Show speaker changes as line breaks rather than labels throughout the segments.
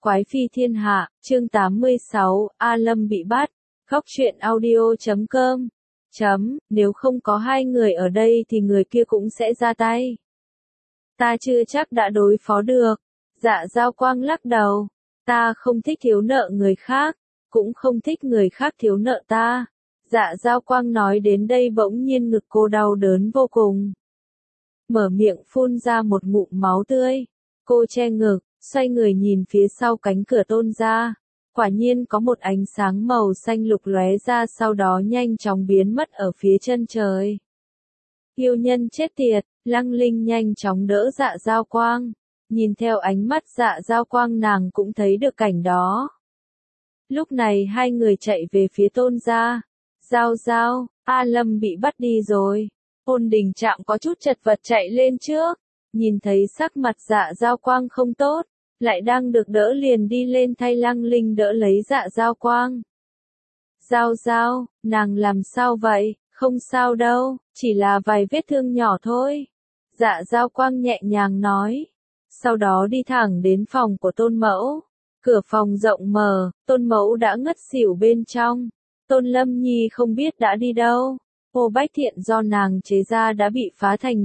Quái phi thiên hạ, chương 86, A Lâm bị bắt. Góc truyện audio.com. Nếu không có hai người ở đây thì người kia cũng sẽ ra tay. Ta chưa chắc đã đối phó được. Dạ Giao Quang lắc đầu. Ta không thích thiếu nợ người khác, cũng không thích người khác thiếu nợ ta. Dạ Giao Quang nói đến đây bỗng nhiên ngực cô đau đớn vô cùng. Mở miệng phun ra một ngụm máu tươi. Cô che ngực, xoay người nhìn phía sau cánh cửa Tôn gia. Quả nhiên có một ánh sáng màu xanh lục lóe ra, sau đó nhanh chóng biến mất ở phía chân trời. Yêu nhân chết tiệt, Lăng Linh nhanh chóng đỡ Dạ Giao Quang. Nhìn theo ánh mắt Dạ Giao Quang, nàng cũng thấy được cảnh đó. Lúc này hai người chạy về phía Tôn gia. Giao, A Lâm bị bắt đi rồi. Ôn Đình Trạm có chút chật vật chạy lên trước. Nhìn thấy sắc mặt Dạ Giao Quang không tốt, lại đang được đỡ liền đi lên thay Lăng Linh đỡ lấy Dạ Giao Quang. Giao, nàng làm sao vậy? Không sao đâu, chỉ là vài vết thương nhỏ thôi. Dạ Giao Quang nhẹ nhàng nói. Sau đó đi thẳng đến phòng của Tôn Mẫu. Cửa phòng rộng mở, Tôn Mẫu đã ngất xỉu bên trong. Tôn Lâm Nhi không biết đã đi đâu. Ô Bách Thiện do nàng chế ra đã bị phá thành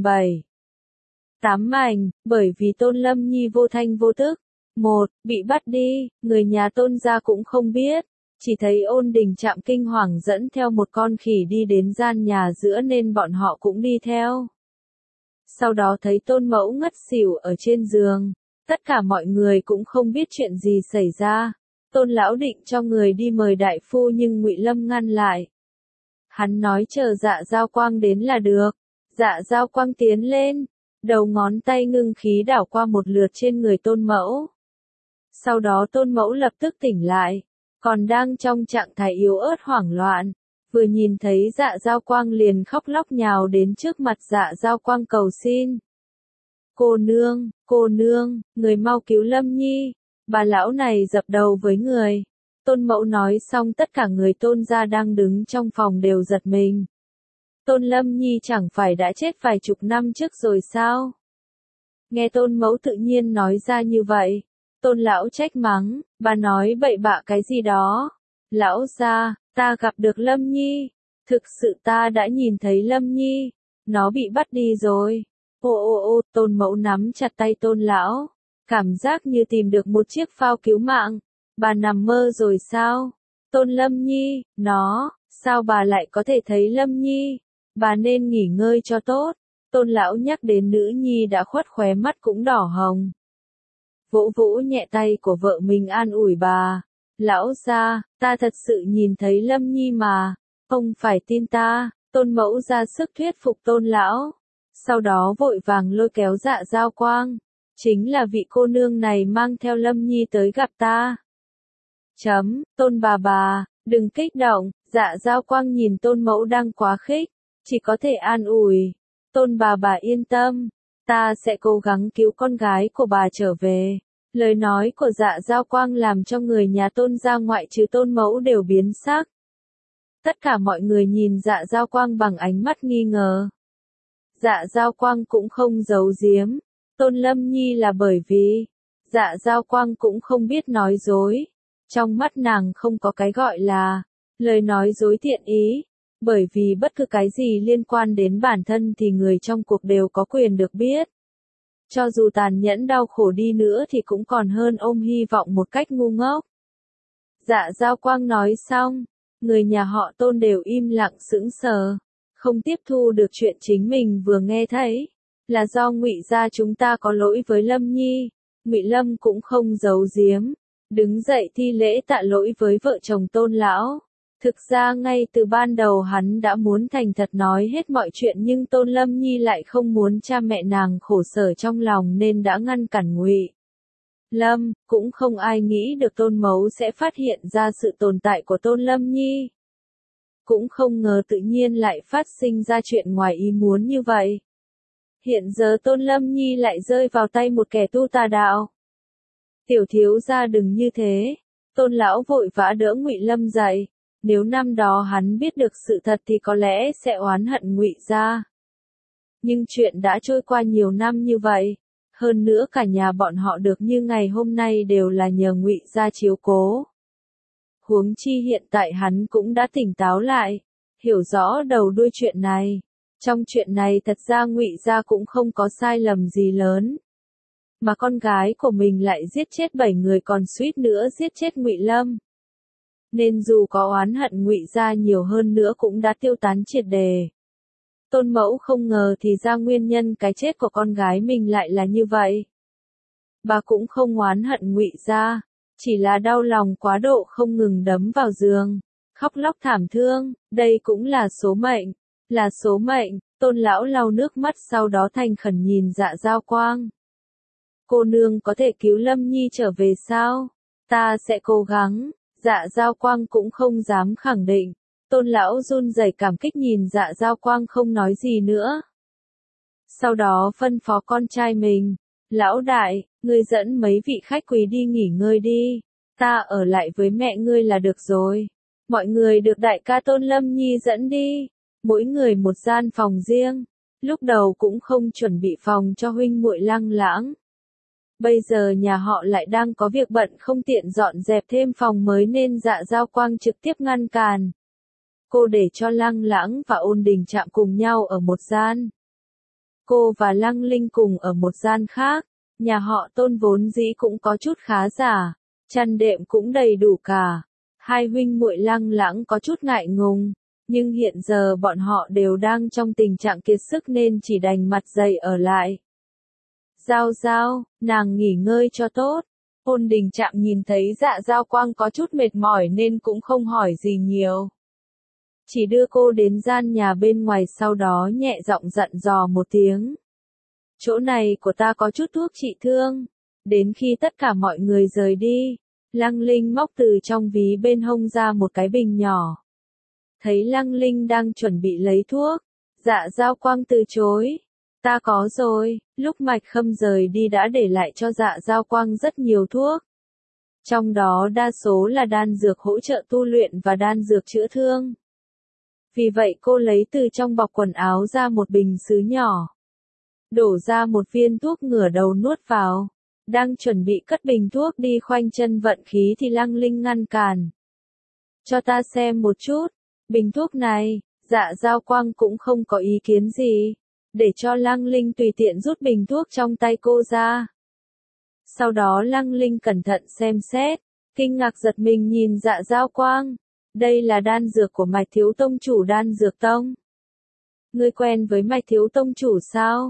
7-8 mảnh, bởi vì Tôn Lâm Nhi vô thanh vô tức. Bị bắt đi, người nhà Tôn gia cũng không biết. Chỉ thấy Ôn Đình Trạm kinh hoàng dẫn theo một con khỉ đi đến gian nhà giữa nên bọn họ cũng đi theo. Sau đó thấy Tôn Mẫu ngất xỉu ở trên giường. Tất cả mọi người cũng không biết chuyện gì xảy ra. Tôn lão định cho người đi mời đại phu nhưng Ngụy Lâm ngăn lại. Hắn nói chờ Dạ Giao Quang đến là được. Dạ Giao Quang tiến lên, đầu ngón tay ngưng khí đảo qua một lượt trên người Tôn Mẫu. Sau đó Tôn Mẫu lập tức tỉnh lại, còn đang trong trạng thái yếu ớt hoảng loạn, vừa nhìn thấy Dạ Giao Quang liền khóc lóc nhào đến trước mặt Dạ Giao Quang cầu xin. Cô nương, người mau cứu Lâm Nhi, bà lão này dập đầu với người. Tôn Mẫu nói xong tất cả người Tôn gia đang đứng trong phòng đều giật mình. Tôn Lâm Nhi chẳng phải đã chết vài chục năm trước rồi sao? Nghe Tôn Mẫu tự nhiên nói ra như vậy, Tôn lão trách mắng, bà nói bậy bạ cái gì đó. Lão gia, ta gặp được Lâm Nhi, thực sự ta đã nhìn thấy Lâm Nhi, nó bị bắt đi rồi. Tôn Mẫu nắm chặt tay Tôn lão, cảm giác như tìm được một chiếc phao cứu mạng. Bà nằm mơ rồi sao? Tôn Lâm Nhi, sao bà lại có thể thấy Lâm Nhi? Bà nên nghỉ ngơi cho tốt. Tôn lão nhắc đến nữ nhi đã khuất, khóe mắt cũng đỏ hồng. Vỗ vỗ nhẹ tay của vợ mình an ủi bà. Lão gia, ta thật sự nhìn thấy Lâm Nhi mà, không phải tin ta. Tôn Mẫu ra sức thuyết phục Tôn lão. Sau đó vội vàng lôi kéo Dạ Giao Quang. Chính là vị cô nương này mang theo Lâm Nhi tới gặp ta. Tôn bà, đừng kích động. Dạ Giao Quang nhìn Tôn Mẫu đang quá khích, chỉ có thể an ủi. Tôn bà yên tâm, ta sẽ cố gắng cứu con gái của bà trở về. Lời nói của Dạ Giao Quang làm cho người nhà Tôn gia ngoại trừ Tôn Mẫu đều biến sắc. Tất cả mọi người nhìn Dạ Giao Quang bằng ánh mắt nghi ngờ. Dạ Giao Quang cũng không giấu giếm. Tôn Lâm Nhi là bởi vì Dạ Giao Quang cũng không biết nói dối. Trong mắt nàng không có cái gọi là lời nói dối thiện ý, bởi vì bất cứ cái gì liên quan đến bản thân thì người trong cuộc đều có quyền được biết. Cho dù tàn nhẫn đau khổ đi nữa thì cũng còn hơn ôm hy vọng một cách ngu ngốc. Dạ Giao Quang nói xong, người nhà họ Tôn đều im lặng sững sờ, không tiếp thu được chuyện chính mình vừa nghe thấy. Là do Ngụy gia chúng ta có lỗi với Lâm Nhi. Ngụy Lâm cũng không giấu giếm, đứng dậy thi lễ tạ lỗi với vợ chồng Tôn lão. Thực ra ngay từ ban đầu hắn đã muốn thành thật nói hết mọi chuyện, nhưng Tôn Lâm Nhi lại không muốn cha mẹ nàng khổ sở trong lòng nên đã ngăn cản Ngụy Lâm. Cũng không ai nghĩ được Tôn Mẫu sẽ phát hiện ra sự tồn tại của Tôn Lâm Nhi. Cũng không ngờ tự nhiên lại phát sinh ra chuyện ngoài ý muốn như vậy. Hiện giờ Tôn Lâm Nhi lại rơi vào tay một kẻ tu tà đạo. Tiểu thiếu gia đừng như thế. Tôn lão vội vã đỡ Ngụy Lâm dậy. Nếu năm đó hắn biết được sự thật thì có lẽ sẽ oán hận Ngụy gia. Nhưng chuyện đã trôi qua nhiều năm như vậy, hơn nữa cả nhà bọn họ được như ngày hôm nay đều là nhờ Ngụy gia chiếu cố. Huống chi hiện tại hắn cũng đã tỉnh táo lại, hiểu rõ đầu đuôi chuyện này. Trong chuyện này thật ra Ngụy gia cũng không có sai lầm gì lớn. Mà con gái của mình lại giết chết 7 người còn suýt nữa giết chết Ngụy Lâm. Nên dù có oán hận Ngụy gia nhiều hơn nữa cũng đã tiêu tán triệt đề. Tôn mẫu không ngờ thì ra nguyên nhân cái chết của con gái mình lại là như vậy. Bà cũng không oán hận Ngụy gia, chỉ là đau lòng quá độ không ngừng đấm vào giường, khóc lóc thảm thương, đây cũng là số mệnh, là số mệnh. Tôn lão lau nước mắt sau đó thành khẩn nhìn Dạ Dao Quang. Cô nương có thể cứu Lâm Nhi trở về sao? Ta sẽ cố gắng. Dạ Dao Quang cũng không dám khẳng định. Tôn lão run rẩy cảm kích nhìn Dạ Dao Quang không nói gì nữa. Sau đó phân phó con trai mình. Lão đại, ngươi dẫn mấy vị khách quý đi nghỉ ngơi đi. Ta ở lại với mẹ ngươi là được rồi. Mọi người được đại ca Tôn Lâm Nhi dẫn đi. Mỗi người một gian phòng riêng. Lúc đầu cũng không chuẩn bị phòng cho huynh muội Lăng Lãng. Bây giờ nhà họ lại đang có việc bận không tiện dọn dẹp thêm phòng mới nên Dạ Dao Quang trực tiếp ngăn cản. Cô để cho Lăng Lãng và Ôn Đình Trạm cùng nhau ở một gian. Cô và Lăng Linh cùng ở một gian khác. Nhà họ Tôn vốn dĩ cũng có chút khá giả. Chăn đệm cũng đầy đủ cả. Hai huynh muội Lăng Lãng có chút ngại ngùng. Nhưng hiện giờ bọn họ đều đang trong tình trạng kiệt sức nên chỉ đành mặt dày ở lại. Giao Giao, nàng nghỉ ngơi cho tốt. Ôn Đình Trạm nhìn thấy Dạ Dao Quang có chút mệt mỏi nên cũng không hỏi gì nhiều. Chỉ đưa cô đến gian nhà bên ngoài sau đó nhẹ giọng dặn dò một tiếng. Chỗ này của ta có chút thuốc trị thương. Đến khi tất cả mọi người rời đi, Lăng Linh móc từ trong ví bên hông ra một cái bình nhỏ. Thấy Lăng Linh đang chuẩn bị lấy thuốc, Dạ Dao Quang từ chối. Ta có rồi, lúc Mạch Khâm rời đi đã để lại cho Dạ Dao Quang rất nhiều thuốc. Trong đó đa số là đan dược hỗ trợ tu luyện và đan dược chữa thương. Vì vậy cô lấy từ trong bọc quần áo ra một bình sứ nhỏ. Đổ ra một viên thuốc ngửa đầu nuốt vào. Đang chuẩn bị cất bình thuốc đi khoanh chân vận khí thì Lăng Linh ngăn cản. Cho ta xem một chút. Bình thuốc này, Dạ Dao Quang cũng không có ý kiến gì. Để cho Lăng Linh tùy tiện rút bình thuốc trong tay cô ra. Sau đó Lăng Linh cẩn thận xem xét, kinh ngạc giật mình nhìn Dạ Dao Quang. Đây là đan dược của Mạch Thiếu Tông chủ Đan Dược Tông. Ngươi quen với Mạch Thiếu Tông chủ sao?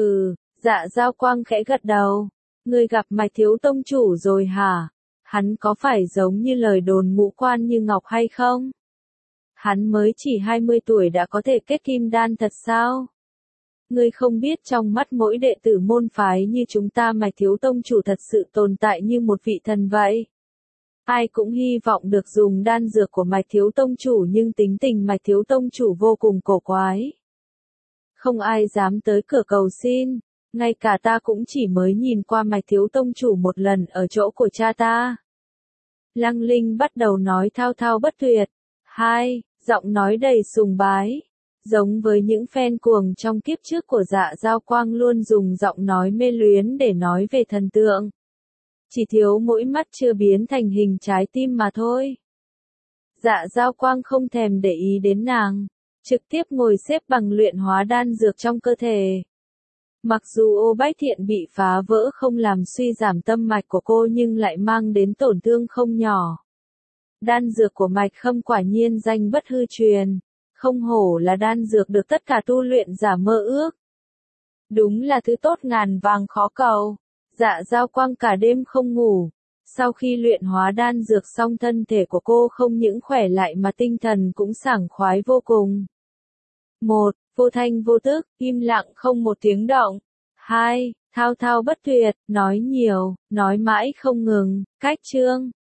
Dạ Dao Quang khẽ gật đầu. Ngươi gặp Mạch Thiếu Tông chủ rồi hả? Hắn có phải giống như lời đồn ngũ quan như ngọc hay không? Hắn mới chỉ 20 tuổi đã có thể kết kim đan thật sao? Ngươi không biết trong mắt mỗi đệ tử môn phái như chúng ta Mạch Thiếu Tông chủ thật sự tồn tại như một vị thần vậy. Ai cũng hy vọng được dùng đan dược của Mạch Thiếu Tông chủ nhưng tính tình Mạch Thiếu Tông chủ vô cùng cổ quái. Không ai dám tới cửa cầu xin, ngay cả ta cũng chỉ mới nhìn qua Mạch Thiếu Tông chủ một lần ở chỗ của cha ta. Lăng Linh bắt đầu nói thao thao bất tuyệt. Giọng nói đầy sùng bái. Giống với những fan cuồng trong kiếp trước của Dạ Dao Quang luôn dùng giọng nói mê luyến để nói về thần tượng. Chỉ thiếu mỗi mắt chưa biến thành hình trái tim mà thôi. Dạ Dao Quang không thèm để ý đến nàng, trực tiếp ngồi xếp bằng luyện hóa đan dược trong cơ thể. Mặc dù ô bách thiện bị phá vỡ không làm suy giảm tâm mạch của cô nhưng lại mang đến tổn thương không nhỏ. Đan dược của Mạch Khâm quả nhiên danh bất hư truyền. Không hổ là đan dược được tất cả tu luyện giả mơ ước. Đúng là thứ tốt ngàn vàng khó cầu. Dạ Dao Quang cả đêm không ngủ. Sau khi luyện hóa đan dược xong thân thể của cô không những khỏe lại mà tinh thần cũng sảng khoái vô cùng. 1. Vô thanh vô tức, im lặng không một tiếng động. 2. Thao thao bất tuyệt, nói nhiều, nói mãi không ngừng, cách chương.